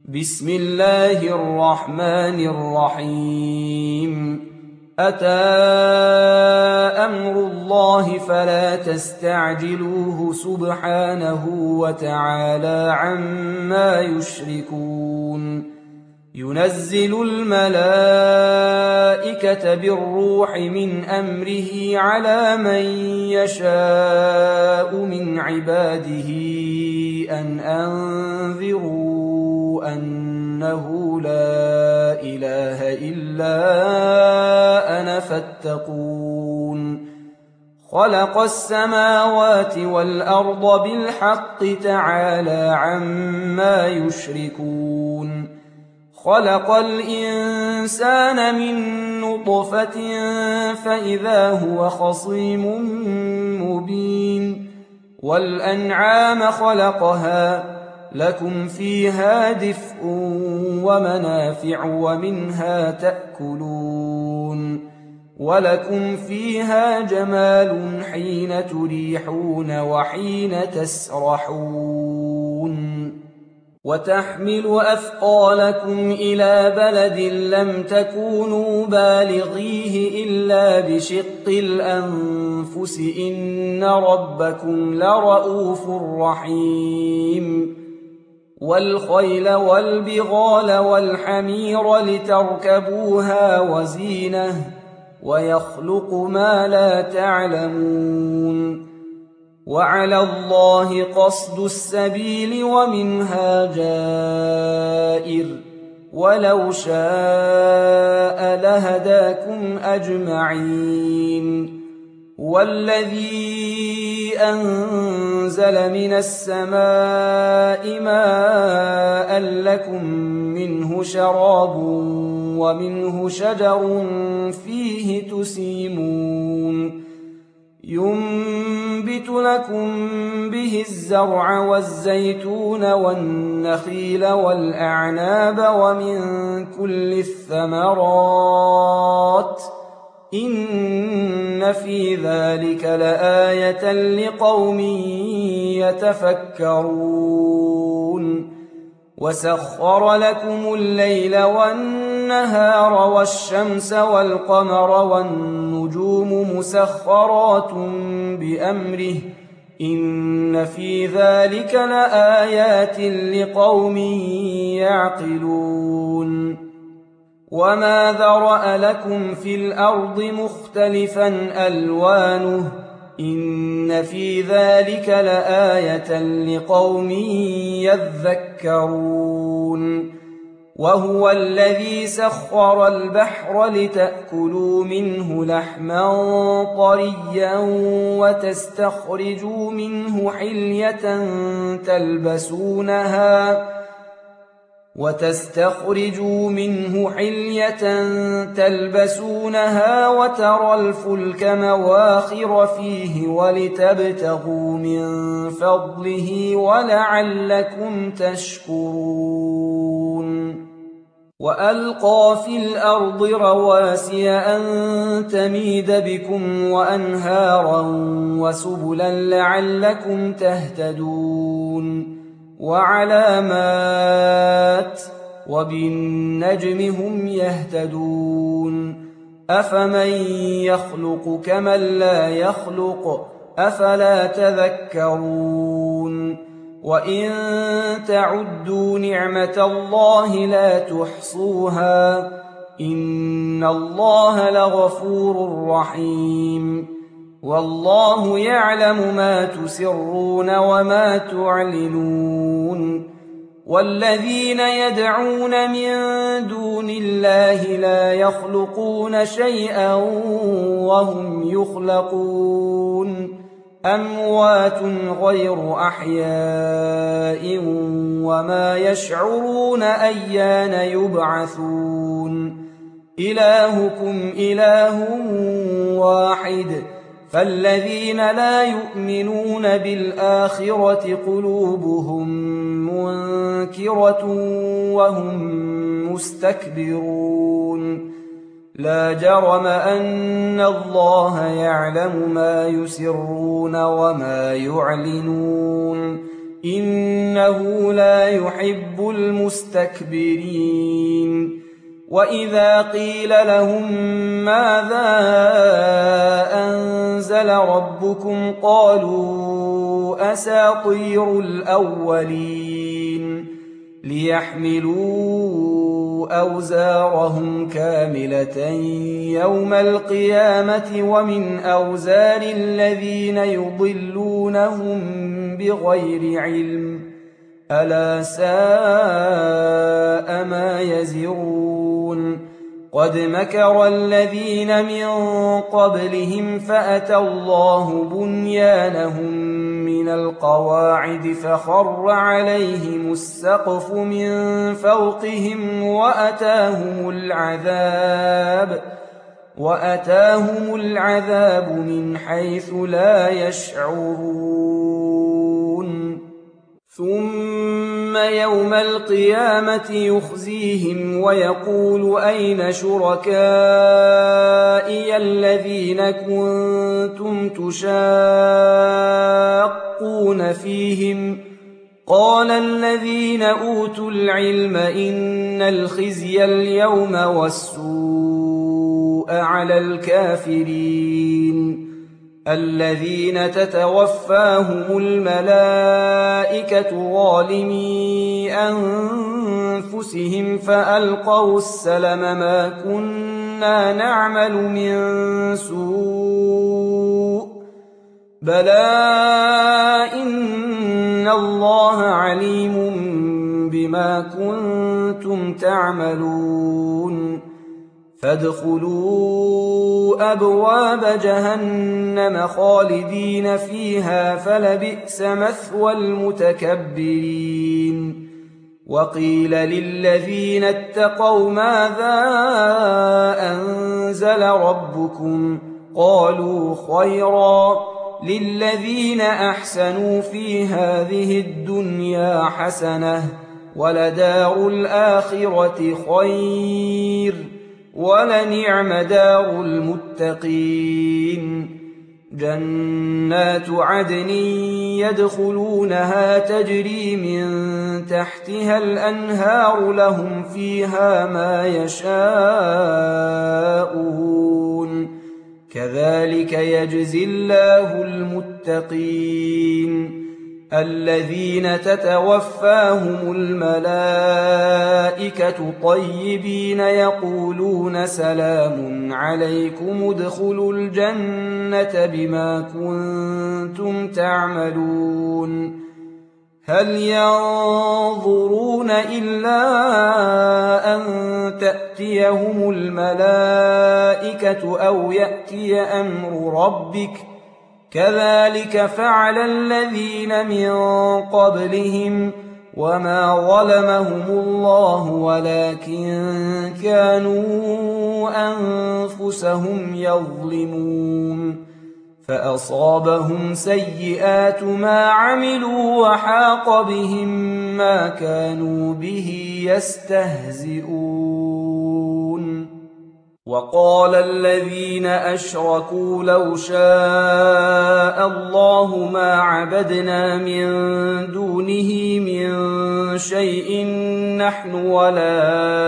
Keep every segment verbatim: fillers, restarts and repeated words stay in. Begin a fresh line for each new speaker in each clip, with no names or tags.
بسم الله الرحمن الرحيم أتى أمر الله فلا تستعجلوه سبحانه وتعالى عما يشركون ينزل الملائكة بالروح من أمره على من يشاء من عباده أن أنذروا أنه لا إله إلا أنا فاتقون خلق السماوات والأرض بالحق تعالى عما يشركون خلق الإنسان من نطفة فإذا هو خصيم مبين والأنعام خلقها لكم فيها دفء ومنافع ومنها تأكلون ولكم فيها جمال حين تريحون وحين تسرحون وتحمل أثقالكم إلى بلد لم تكونوا بالغيه إلا بشق الأنفس إن ربكم لرؤوف رحيم والخيل والبغال والحمير لتركبوها وزينة ويخلق ما لا تعلمون وعلى الله قصد السبيل ومنها جائر ولو شاء لهداكم أجمعين والذي أنزل من السماء ماء لكم منه شراب ومنه شجر فيه تسيمون ينبت لكم به الزرع والزيتون والنخيل والأعناب ومن كل الثمرات إن في ذلك لآية لقوم يتفكرون وسخر لكم الليل والنهار والشمس والقمر والنجوم مسخرات بأمره إن في ذلك لآيات لقوم يعقلون وما ذرأ لكم في الأرض مختلفا ألوانه إن في ذلك لآية لقوم يذكرون وهو الذي سخر البحر لتأكلوا منه لحما طريا وتستخرجوا منه حلية تلبسونها وتستخرجوا منه حلية تلبسونها وترى الفلك مواخر فيه ولتبتغوا من فضله ولعلكم تشكرون وألقى في الأرض رواسي أن تميد بكم وأنهارا وسبلا لعلكم تهتدون وعلامات وبالنجم هم يهتدون أفمن يخلق كمن لا يخلق أفلا تذكرون وإن تعدوا نعمة الله لا تحصوها إن الله لغفور رحيم والله يعلم ما تسرون وما تعلنون والذين يدعون من دون الله لا يخلقون شيئا وهم يخلقون أموات غير أحياء وما يشعرون أيان يبعثون إلهكم إله واحد فالذين لا يؤمنون بالآخرة قلوبهم منكرة وهم مستكبرون لا جرم أن الله يعلم ما يسرون وما يعلنون إنه لا يحب المستكبرين وإذا قيل لهم ماذا أنزل ربكم قالوا أساطير الأولين ليحملوا أوزارهم كاملة يوم القيامة ومن أوزار الذين يضلونهم بغير علم ألا ساء ما يزرون قد مكر الذين من قبلهم فأتى الله بنيانهم من القواعد فخر عليهم السقف من فوقهم وأتاهم العذاب وأتاهم العذاب من حيث لا يشعرون ثم يوم القيامة يخزيهم ويقول أين شركائي الذين كنتم تشاقون فيهم قال الذين أوتوا العلم إن الخزي اليوم والسوء على الكافرين الذين تتوفاهم الملائكة ظالمي أنفسهم فألقوا السلم ما كنا نعمل من سوء بلى إن الله عليم بما كنتم تعملون فادخلوا أبواب جهنم خالدين فيها فلبئس مثوى المتكبرين وقيل للذين اتقوا ماذا أنزل ربكم قالوا خيرا للذين أحسنوا في هذه الدنيا حسنة ولدار الآخرة خير ولنعم دار المتقين جنات عدن يدخلونها تجري من تحتها الأنهار لهم فيها ما يشاءون كذلك يجزي الله المتقين الذين تتوفاهم الملائكة طيبين يقولون سلام عليكم ادخلوا الجنة بما كنتم تعملون هل ينظرون إلا أن تأتيهم الملائكة أو يأتي أمر ربك كذلك فعل الذين من قبلهم وما ظلمهم الله ولكن كانوا أنفسهم يظلمون فأصابهم سيئات ما عملوا وحاق بهم ما كانوا به يستهزئون وقال الذين أشركوا لو شاء الله ما عبدنا من دونه من شيء نحن ولا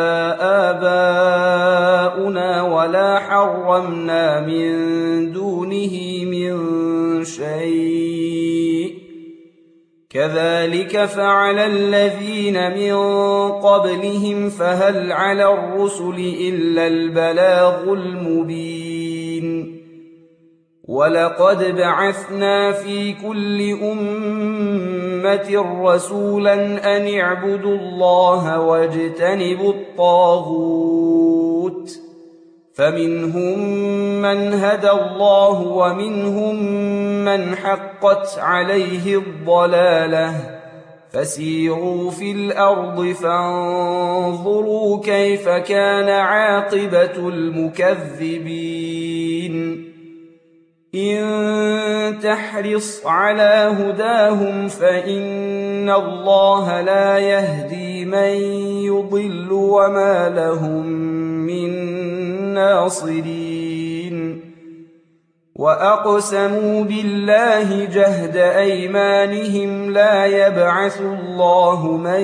آباؤنا ولا حرمنا من دونه من شيء كذلك فعل الذين من قبلهم فهل على الرسل إلا البلاغ المبين ولقد بعثنا في كل أمة رسولا أن اعبدوا الله واجتنبوا الطاغوت فمنهم من هدى الله ومنهم من حقت عليه الضلالة فسيروا في الأرض فانظروا كيف كان عاقبة المكذبين إن تحرص على هداهم فإن الله لا يهدي من يضل وما لهم من ناصرين وأقسموا بالله جهد أيمانهم لا يبعث الله من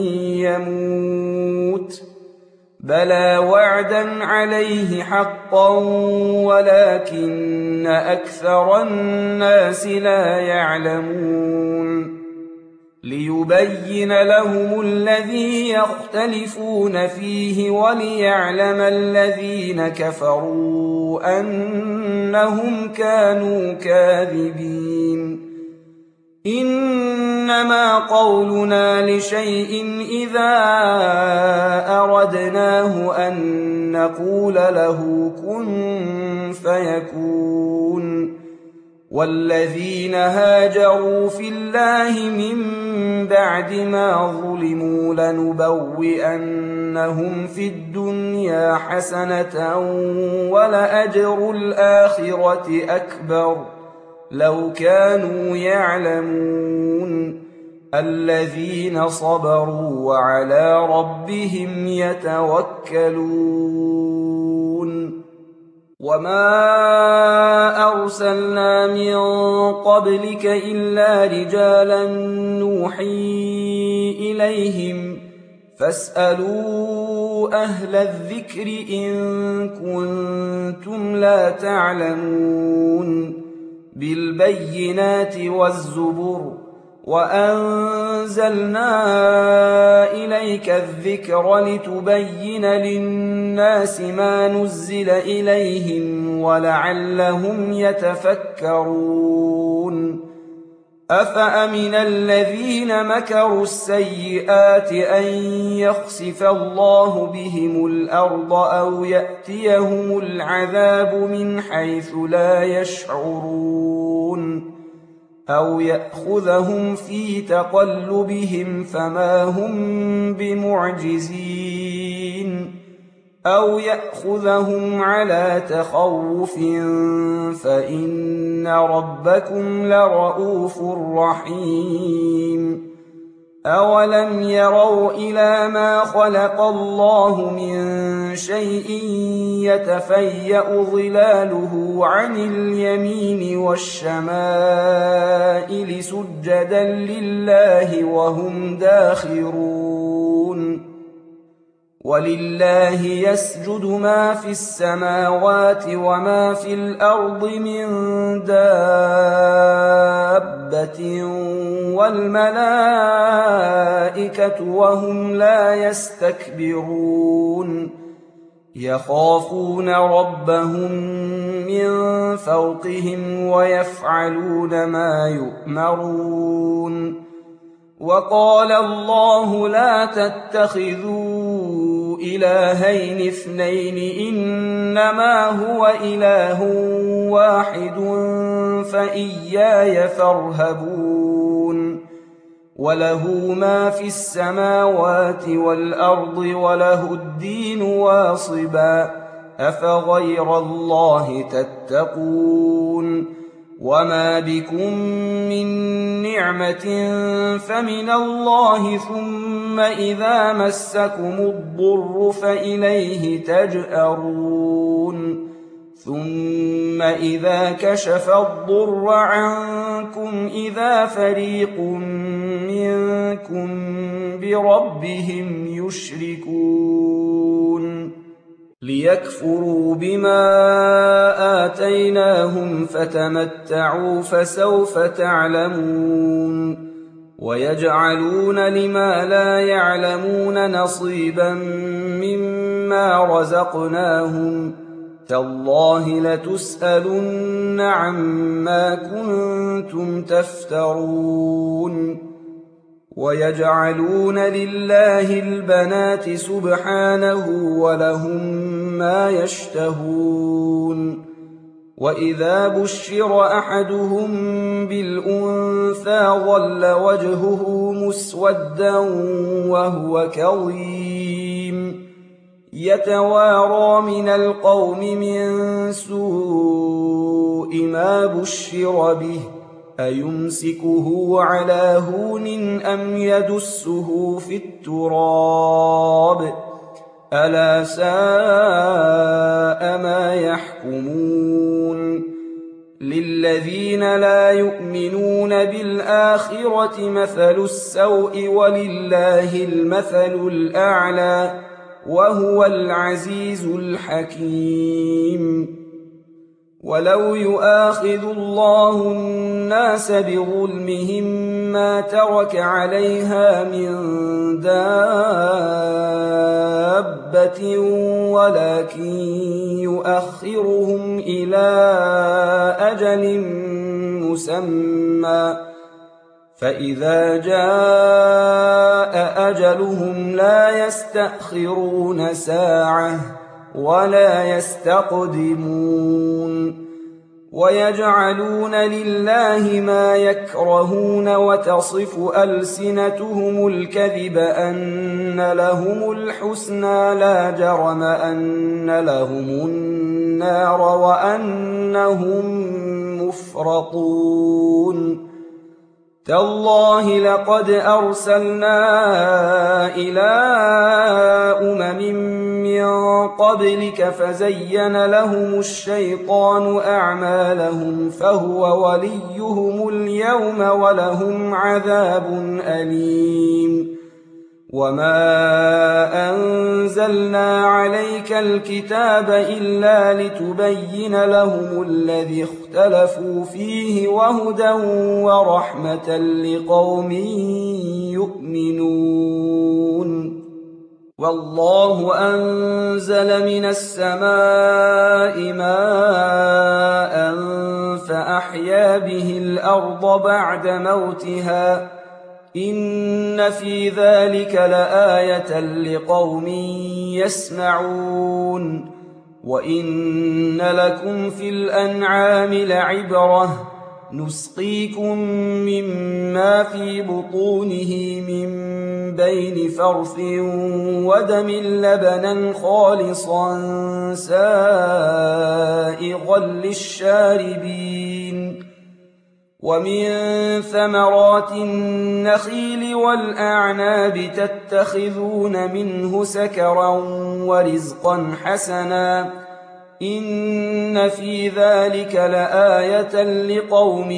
يموت بلى وعدا عليه حقا ولكن أكثر الناس لا يعلمون ليبين لهم الذي يختلفون فيه وليعلم الذين كفروا أنهم كانوا كاذبين إنما قولنا لشيء إذا أردناه أن نقول له كن فيكون والذين هاجروا في الله من بعد ما ظلموا لنبوئنهم في الدنيا حسنة ولأجر الآخرة أكبر لو كانوا يعلمون الذين صبروا وعلى ربهم يتوكلون وما أرسلنا من قبلك إلا رجالا نوحي إليهم فاسألوا أهل الذكر إن كنتم لا تعلمون بالبينات والزبر وأنزلنا إليك الذكر لتبين للناس ما نزل إليهم ولعلهم يتفكرون أفأمن الذين مكروا السيئات أن يخسف الله بهم الأرض أو يأتيهم العذاب من حيث لا يشعرون أو يأخذهم في تقلبهم فما هم بمعجزين أو يأخذهم على تخوف فإن ربكم لرؤوف رحيم أولم يروا إلى ما خلق الله من شيء يتفيأ ظلاله عن اليمين والشمائل سجدا لله وهم داخرون ولله يسجد ما في السماوات وما في الأرض من دابة والملائكة وهم لا يستكبرون يخافون ربهم من فوقهم ويفعلون ما يؤمرون وقال الله لا تتخذوا إلهين اثنين إنما هو إله واحد فإياي فارهبون وله ما في السماوات والأرض وله الدين واصبا أفغير الله تتقون وما بكم من نعمة فمن الله ثم إذا مسكم الضر فإليه تجأرون ثم إذا كشف الضر عنكم إذا فريق منكم بربهم يشركون ليكفروا بما آتيناهم فتمتعوا فسوف تعلمون ويجعلون لما لا يعلمون نصيبا مما رزقناهم تالله لتسألن عما كنتم تفترون ويجعلون لله البنات سبحانه ولهم ما يشتهون وإذا بشر أحدهم بالأنثى ظل وجهه مسودا وهو كظيم يتوارى من القوم من سوء ما بشر به أيمسكه على هون أم يدسه في التراب ألا ساء ما يحكمون للذين لا يؤمنون بالآخرة مثل السوء ولله المثل الأعلى وهو العزيز الحكيم. ولو يؤاخذ الله الناس بظلمهم ما ترك عليها من دابة ولكن يؤخرهم إلى أجل مسمى فإذا جاء أجلهم لا يستأخرون ساعة ولا يستقدمون. ويجعلون لله ما يكرهون وتصف ألسنتهم الكذب أن لهم الحسنى لا جرم أن لهم النار وأنهم مفرطون. تالله لقد أرسلنا إلى أمم من قبلك فزين لهم الشيطان أعمالهم فهو وليهم اليوم ولهم عذاب أليم. وما أنزلنا عليك الكتاب إلا لتبين لهم الذي اختلفوا فيه وهدى ورحمة لقوم يؤمنون. والله أنزل من السماء ماء فأحيا به الأرض بعد موتها إن في ذلك لآية لقوم يسمعون. وإن لكم في الأنعام لعبرة نسقيكم مما في بطونه من بين فرث ودم لبنا خالصا سائغا للشاربين. ومن ثمرات النخيل والأعناب تتخذون منه سكرا ورزقا حسنا إن في ذلك لآية لقوم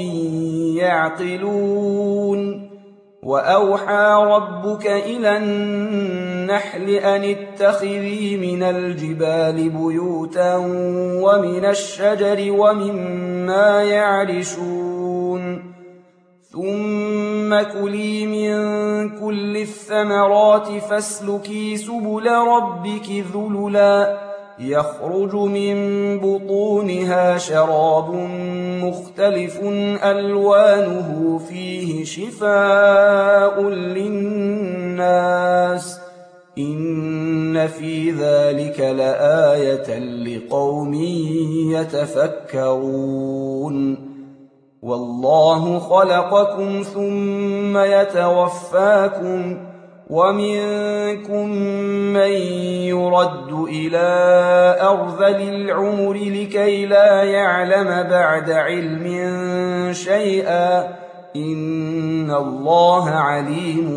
يعقلون. وأوحى ربك إلى النحل أن اتخذي من الجبال بيوتا ومن الشجر ومما يعرشون ثم كلي من كل الثمرات فاسلكي سبل ربك ذللا يخرج من بطونها شراب مختلف ألوانه فيه شفاء للناس إن في ذلك لآية لقوم يتفكرون. والله خلقكم ثم يتوفاكم ومنكم من يرد إلى أرذل العمر لكي لا يعلم بعد علم شيئا إن الله عليم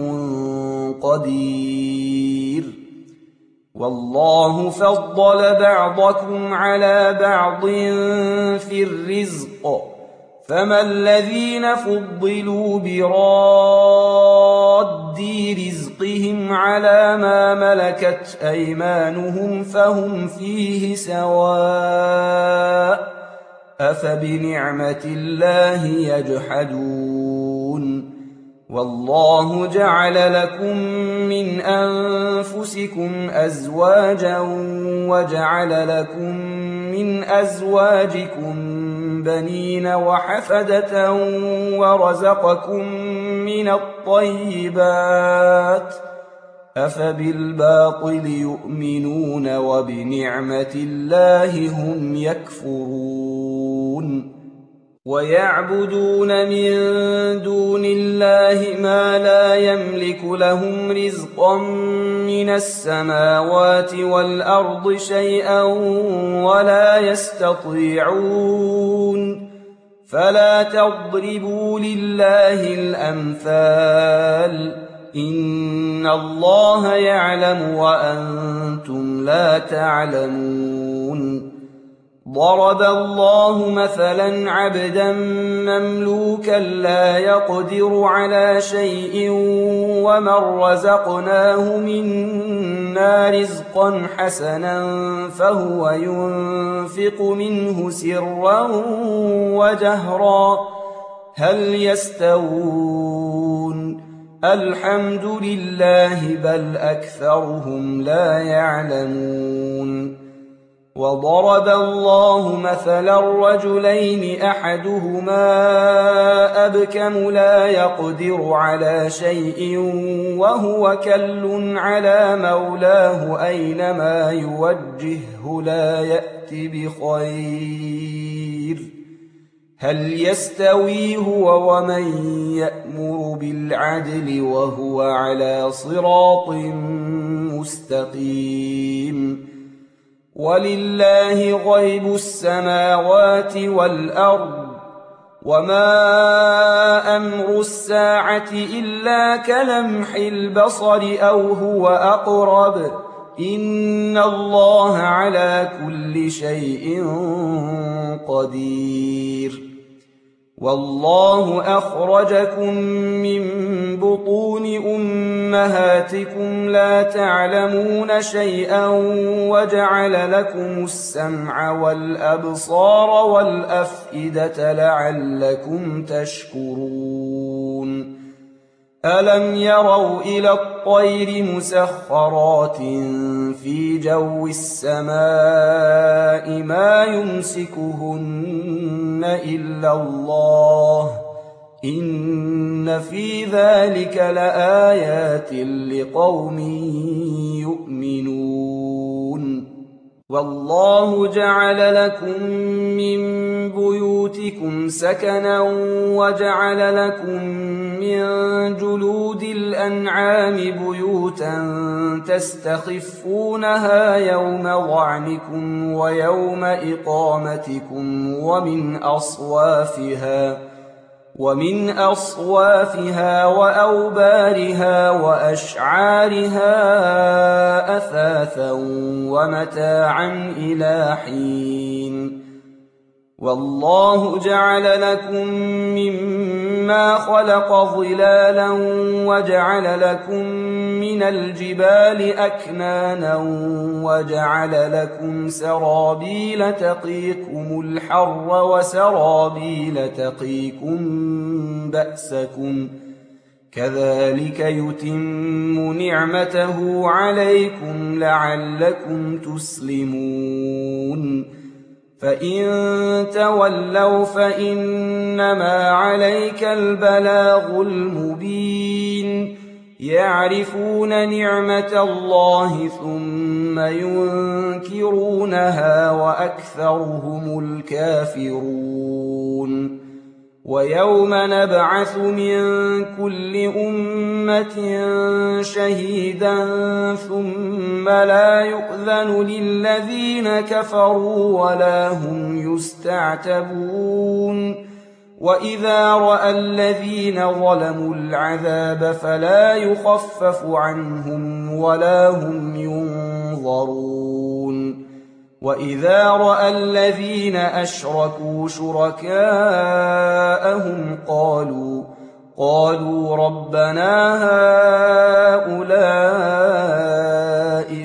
قدير. والله فضل بعضكم على بعض في الرزق فما الذين فضلوا براد رزقهم على ما ملكت أيمانهم فهم فيه سواء أفبنعمة الله يجحدون. والله جعل لكم من أنفسكم أزواجا وجعل لكم من أزواجكم بنين وحفدة ورزقكم من الطيبات أفبالباطل يؤمنون وبنعمة الله هم يكفرون. ويعبدون من دون الله ما لا يملك لهم رزقا من السماوات والأرض شيئا ولا يستطيعون فلا تضربوا لله الأمثال إن الله يعلم وأنتم لا تعلمون. ضرب الله مثلا عبدا مملوكا لا يقدر على شيء ومن رزقناه منا رزقا حسنا فهو ينفق منه سرا وجهرا هل يستوون الحمد لله بل أكثرهم لا يعلمون وضرب الله مثلا رجلين أحدهما أبكم لا يقدر على شيء وهو كل على مولاه أينما يوجهه لا يأت بخير هل يستوي هو ومن يأمر بالعدل وهو على صراط مستقيم ولله غيب السماوات والأرض وما أمر الساعة إلا كلمح البصر أو هو أقرب إن الله على كل شيء قدير والله أخرجكم من بطون أمهاتكم لا تعلمون شيئا وجعل لكم السمع والأبصار والأفئدة لعلكم تشكرون ألم يروا إلى الطير مسخرات في جو السماء ما يمسكهن إلا الله إن في ذلك لآيات لقوم يؤمنون والله جعل لكم من بيوتكم سكنا وجعل لكم من جلود الأنعام بيوتا تستخفونها يوم ظعنكم ويوم إقامتكم ومن أصوافها ومن أصوافها وأوبارها وأشعارها أثاثا ومتاعا إلى حين والله جعل لكم مما خلق ظلالا وجعل لكم من الجبال أكنانا وجعل لكم سرابيل تقيكم الحر وسرابيل تقيكم بأسكم كذلك يتم نعمته عليكم لعلكم تسلمون فإن تولوا فإنما عليك البلاغ المبين يعرفون نعمة الله ثم ينكرونها وأكثرهم الكافرون ويوم نبعث من كل أمة شهيدا ثم لا يؤذن للذين كفروا ولا هم يستعتبون وإذا رأى الذين ظلموا العذاب فلا يخفف عنهم ولا هم ينظرون وإذا رأى الذين أشركوا شركاءهم قالوا قالوا ربنا هؤلاء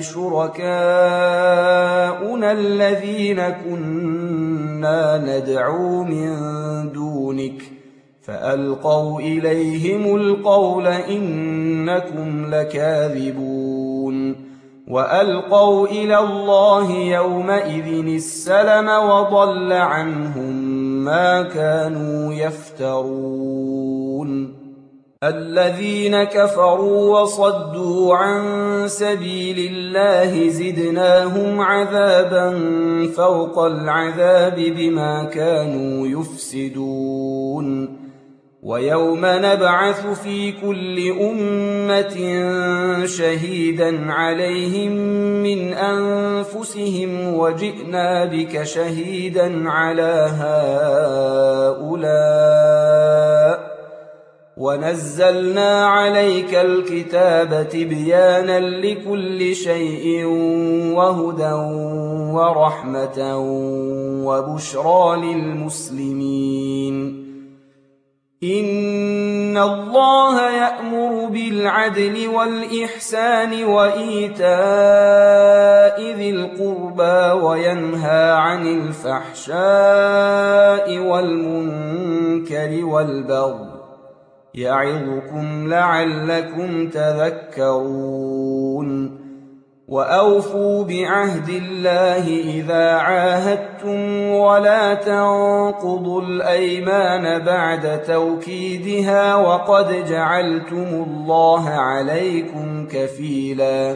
شركاؤنا الذين كنا ندعو من دونك فألقوا إليهم القول إنكم لكاذبون وألقوا إلى الله يومئذ السلم وضل عنهم ما كانوا يفترون الذين كفروا وصدوا عن سبيل الله زدناهم عذابا فوق العذاب بما كانوا يفسدون ويوم نبعث في كل أمة شهيدا عليهم من أنفسهم وجئنا بك شهيدا على هؤلاء ونزلنا عليك الكتاب تبيانا لكل شيء وهدى ورحمة وبشرى للمسلمين. إن الله يأمر بالعدل والإحسان وإيتاء ذي القربى وينهى عن الفحشاء والمنكر والبغي يعظكم لعلكم تذكرون. وأوفوا بعهد الله إذا عاهدتم ولا تنقضوا الأيمان بعد توكيدها وقد جعلتم الله عليكم كفيلا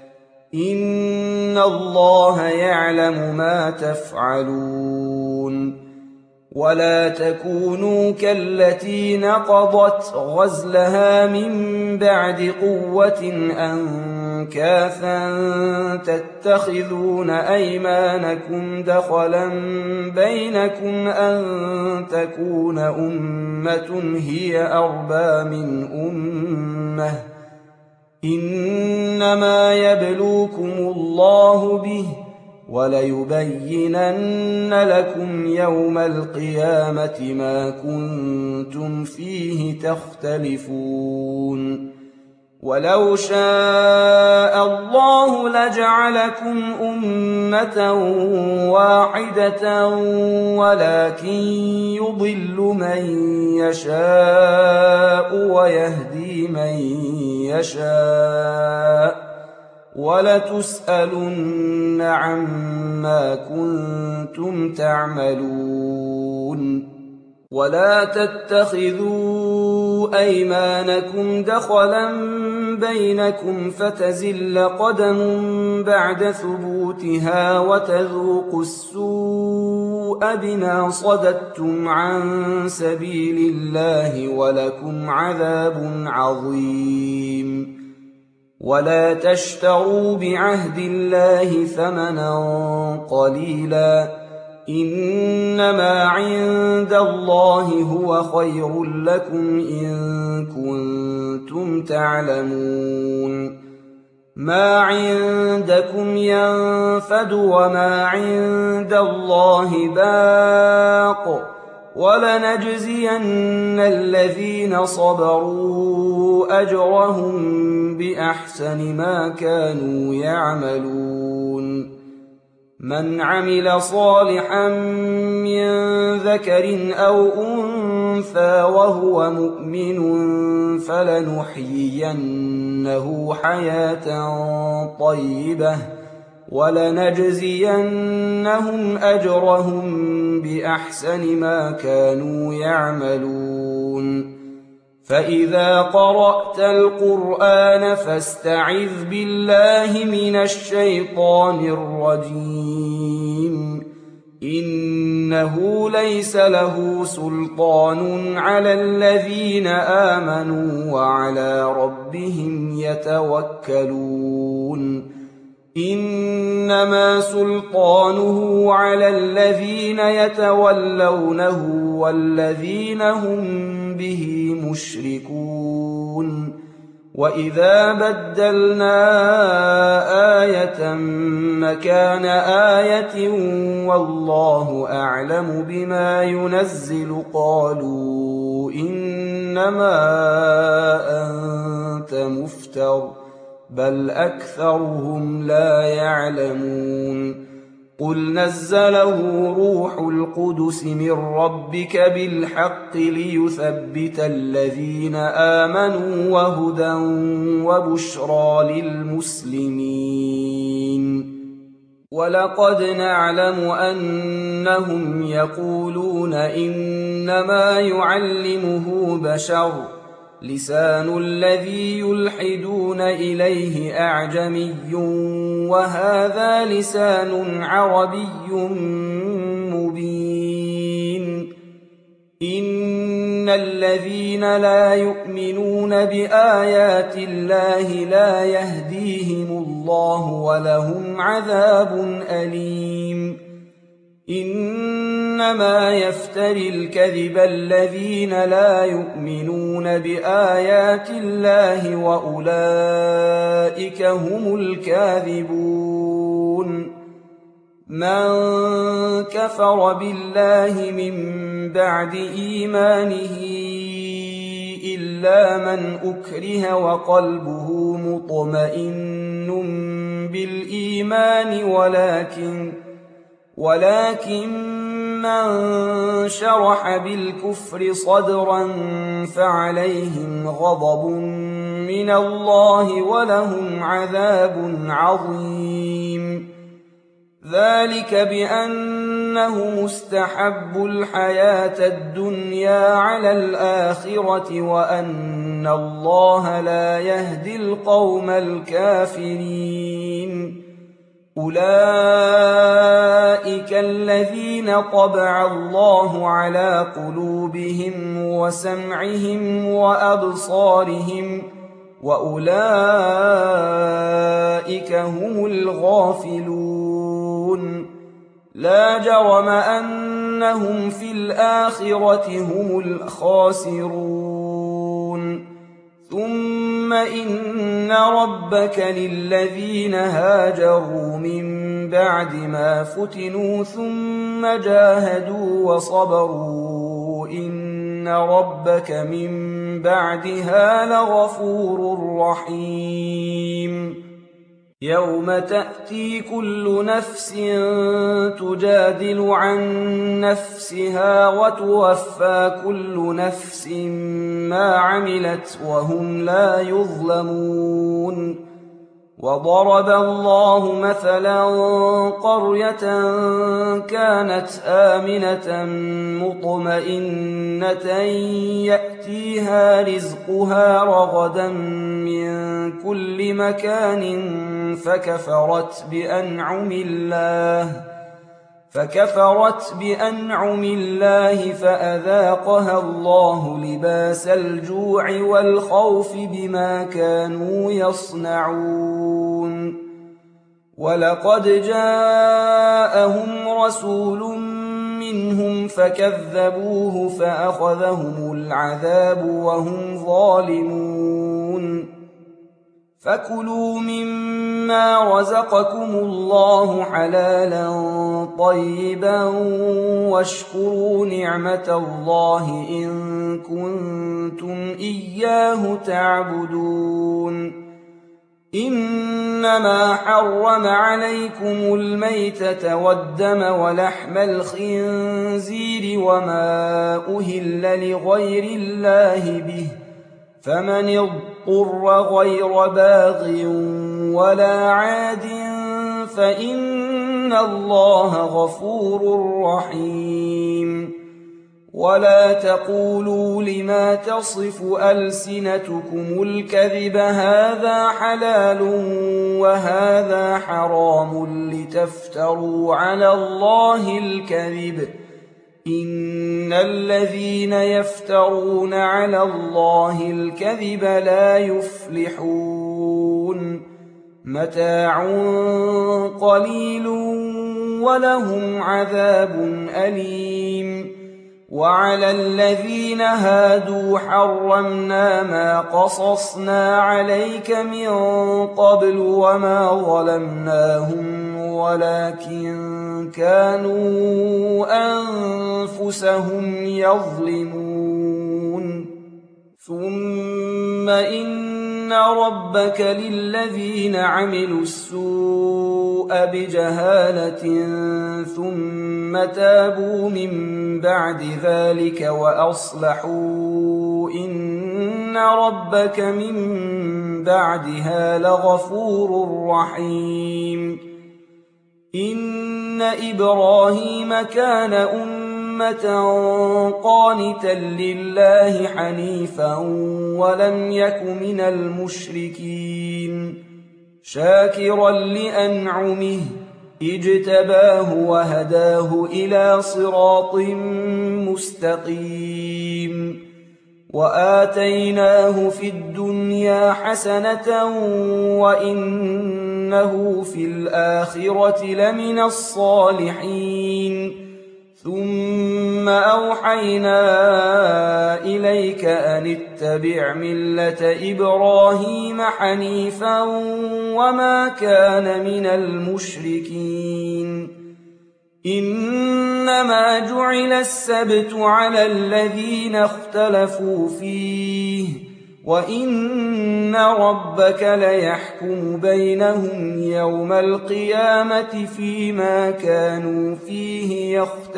إن الله يعلم ما تفعلون. ولا تكونوا كالتي نقضت غزلها من بعد قوة أنكاثا تتخذون أيمانكم دخلا بينكم أن تكون أمة هي أربى من أمة إنما يبلوكم الله به وليبينن لكم يوم القيامة ما كنتم فيه تختلفون. ولو شاء الله لجعلكم أمة واحدة ولكن يضل من يشاء ويهدي من يشاء ولتسألن عما كنتم تعملون. ولا تتخذوا أيمانكم دخلا بينكم فتزل قدم بعد ثبوتها وتذوقوا السوء بما صددتم عن سبيل الله ولكم عذاب عظيم. ولا تشتروا بعهد الله ثمنا قليلا إنما عند الله هو خير لكم إن كنتم تعلمون. ما عندكم ينفد وما عند الله باق ولنجزين الذين صبروا أجرهم بأحسن ما كانوا يعملون. من عمل صالحا من ذكر أو أنثى وهو مؤمن فلنحيينه حياة طيبة ولنجزينهم أجرهم بأحسن ما كانوا يعملون. فإذا قرأت القرآن فاستعذ بالله من الشيطان الرجيم إنه ليس له سلطان على الذين آمنوا وعلى ربهم يتوكلون. إنما سلطانه على الذين يتولونه والذين هم به مشركون. وإذا بدلنا آية مكان آية والله أعلم بما ينزل قالوا إنما أنت مفتر بل أكثرهم لا يعلمون. قل نزله روح القدس من ربك بالحق ليثبت الذين آمنوا وهدى وبشرى للمسلمين. ولقد نعلم أنهم يقولون إنما يعلمه بشر لسان الذي يلحدون إليه أعجمي وهذا لسان عربي مبين. إن الذين لا يؤمنون بآيات الله لا يهديهم الله ولهم عذاب أليم. إنما يفتري الكذب الذين لا يؤمنون بآيات الله وأولئك هم الكاذبون من كفر بالله من بعد إيمانه إلا من أكره وقلبه مطمئن بالإيمان ولكن ولكن من شرح بالكفر صدرا فعليهم غضب من الله ولهم عذاب عظيم ذلك بأنه مستحب الحياة الدنيا على الآخرة وأن الله لا يهدي القوم الكافرين أولئك الذين طبع الله على قلوبهم وسمعهم وأبصارهم وأولئك هم الغافلون لا جرم أنهم في الآخرة هم الخاسرون ثم إن ربك للذين هاجروا من بعد ما فتنوا ثم جاهدوا وصبروا إن ربك من بعدها لغفور رحيم يوم تأتي كل نفس تجادل عن نفسها وتوفى كل نفس ما عملت وهم لا يظلمون وضرب الله مثلا قرية كانت آمنة مطمئنة يأتيها رزقها رغدا من كل مكان فكفرت بأنعم الله فكفرت بأنعم الله فأذاقها الله لباس الجوع والخوف بما كانوا يصنعون ولقد جاءهم رسول منهم فكذبوه فأخذهم العذاب وهم ظالمون فكلوا مما رزقكم الله حلالا طيبا واشكروا نعمة الله إن كنتم إياه تعبدون إنما حرم عليكم الميتة والدم ولحم الخنزير وما أهل لغير الله به فمن اضطر غير باغ ولا عاد فإن الله غفور رحيم ولا تقولوا لما تصف ألسنتكم الكذب هذا حلال وهذا حرام لتفتروا على الله الكذب إن الذين يفترون على الله الكذب لا يفلحون متاع قليل ولهم عذاب أليم وعلى الذين هادوا حرمنا ما قصصنا عليك من قبل وما ظلمناهم ولكن كانوا أنفسهم يظلمون ثم إن ربك للذين عملوا السوء بجهالة ثم تابوا من بعد ذلك وأصلحوا إن ربك من بعدها لغفور رحيم إن إبراهيم كان أمة قانتا لله حنيفا ولم يك من المشركين شاكرا لأنعمه اجتباه وهداه إلى صراط مستقيم وآتيناه في الدنيا حسنة وإن إنه في الآخرة لمن الصالحين ثم أوحينا إليك أن اتبع ملة إبراهيم حنيفا وما كان من المشركين إنما جعل السبت على الذين اختلفوا فيه وإن ربك ليحكم بينهم يوم القيامة فيما كانوا فيه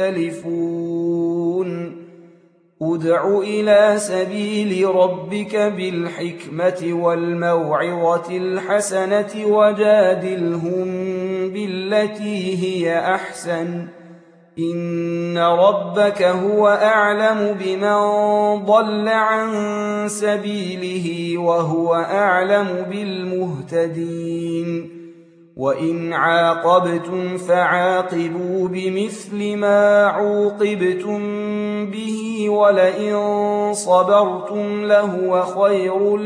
يختلفون ادع إلى سبيل ربك بالحكمة والموعظة الحسنة وجادلهم بالتي هي أحسن إن ربك هو أعلم بمن ضل عن سبيله وهو أعلم بالمهتدين وإن عاقبتم فعاقبوا بمثل ما عوقبتم به ولئن صبرتم لهو خير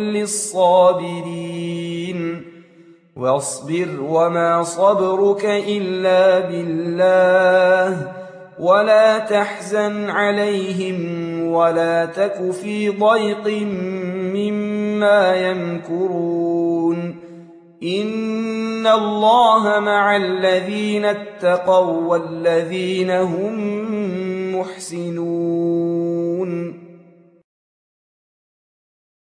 للصابرين واصبر وما صبرك إلا بالله ولا تحزن عليهم ولا تك في ضيق مما يمكرون إن الله مع الذين اتقوا والذين هم محسنون